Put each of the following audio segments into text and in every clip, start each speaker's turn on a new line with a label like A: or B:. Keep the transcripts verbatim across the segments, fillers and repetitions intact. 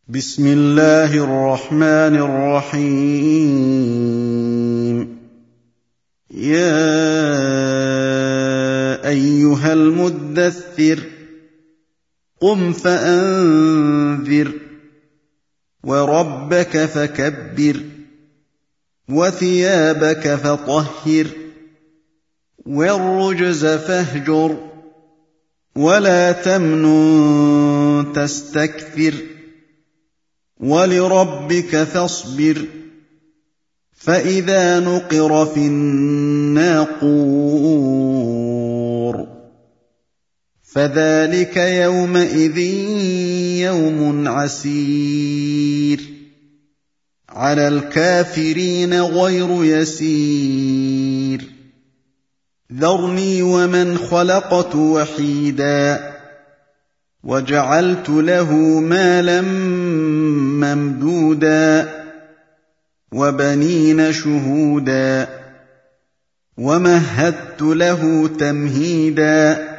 A: بسم الله الرحمن الرحيم. يا أيها المدثر قم فأنذر وربك فكبر وثيابك فطهر والرجز فاهجر ولا تمنن تستكثر ولربك فاصبر فإذا نقر في الناقور فذلك يومئذ يوم عسير على الكافرين غير يسير ذرني ومن خلقت وحيدا وجعلت له مالا ممدودا وبنين شهودا ومهدت له تمهيدا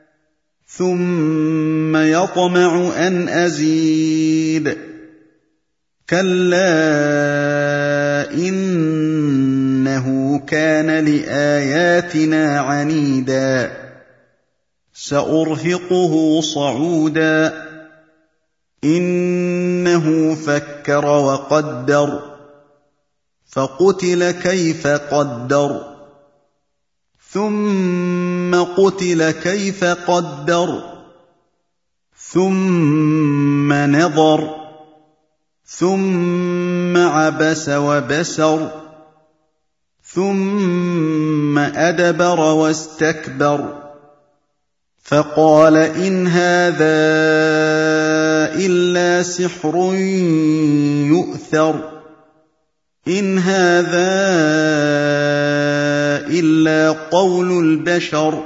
A: ثم يطمع أن أزيد كلا إنه كان لآياتنا عنيدا سأرهقه صعودا إنه فكر وقدر فقتل كيف قدر ثم قتل كيف قدر ثم نظر ثم عبس وبسر ثم أدبر واستكبر فقال إن هذا إلا سحر يؤثر إن هذا إلا قول البشر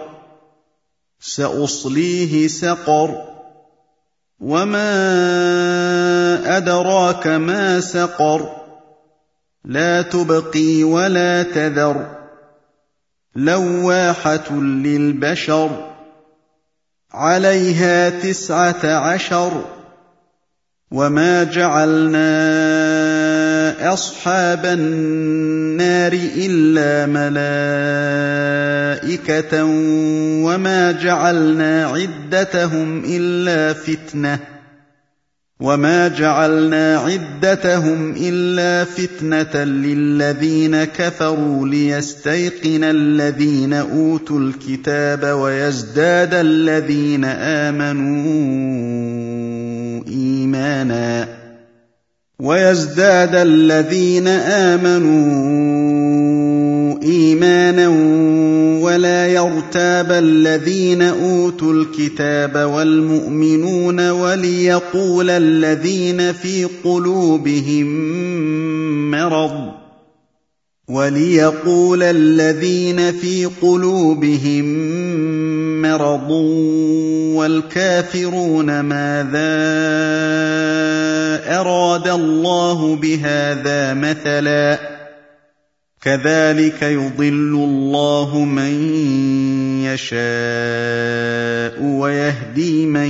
A: سأصليه سقر وما أدراك ما سقر لا تبقي ولا تذر لواحة للبشر عليها تسعة عشر وما جعلنا أصحاب النار إلا ملائكة وما جعلنا عدتهم إلا فتنة وما جعلنا عدتهم إلا فتنة للذين كفروا ليستيقن الذين أوتوا الكتاب ويزداد الذين آمنوا إيمانا ويزداد الذين آمنوا إيمانا ولا يرتاب الذين أوتوا الكتاب والمؤمنون وليقول الذين في قلوبهم مرض وليقول الذين في قلوبهم مرض والكافرون ماذا أراد الله بهذا مثلا كذلك يضل الله من يشاء ويهدي من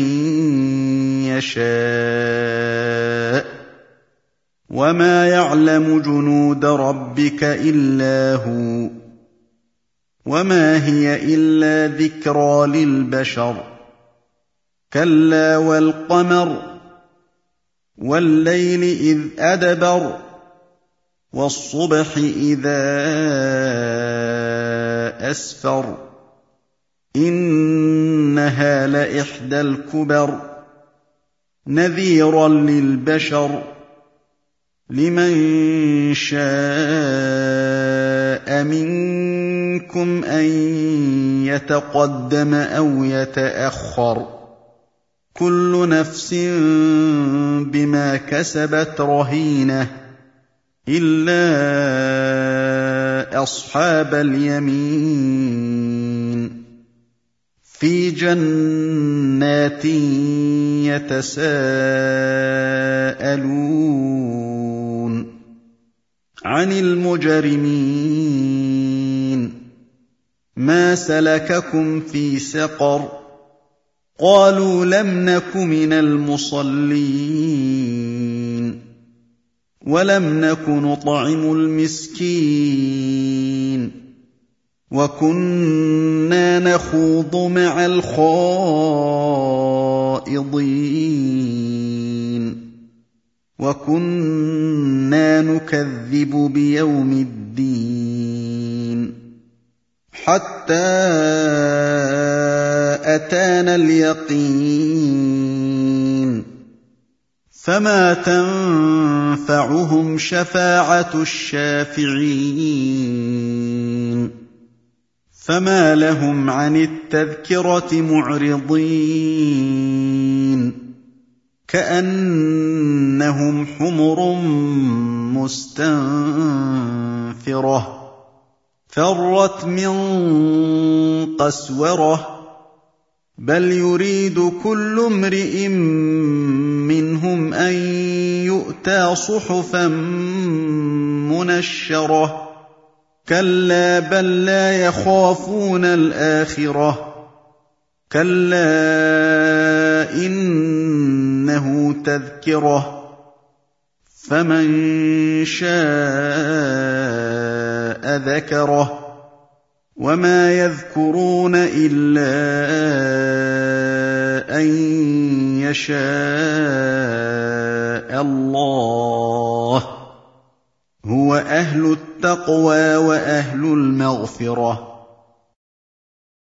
A: يشاء وما يعلم جنود ربك إلا هو وما هي إلا ذكرى للبشر كلا والقمر والليل إذ أدبر والصبح إذا أسفر إنها لإحدى الكبر نذيرا للبشر لمن شاء منكم أن يتقدم أو يتأخر كل نفس بما كسبت رهينة إلا أصحاب اليمين في جنات يتساءلون عن المجرمين ما سلككم في سقر قالوا لم نك من المصلين ولم نك نطعم المسكين وكنا نخوض مع الخائضين وكنا نكذب بيوم الدين حتى أتانا اليقين فما تنفعهم شفاعة الشافعين فما لهم عن التذكرة معرضين كأنهم حمر مستنفرة فرت من قسورة بل يريد كل امرئ منهم أن يؤتى صحفا منشرة كلا بل لا يخافون الآخرة كلا إنه تذكرة فمن شاء ذكره وما يذكرون إلا أن يشاء الله هو أهل التقوى وأهل المغفرة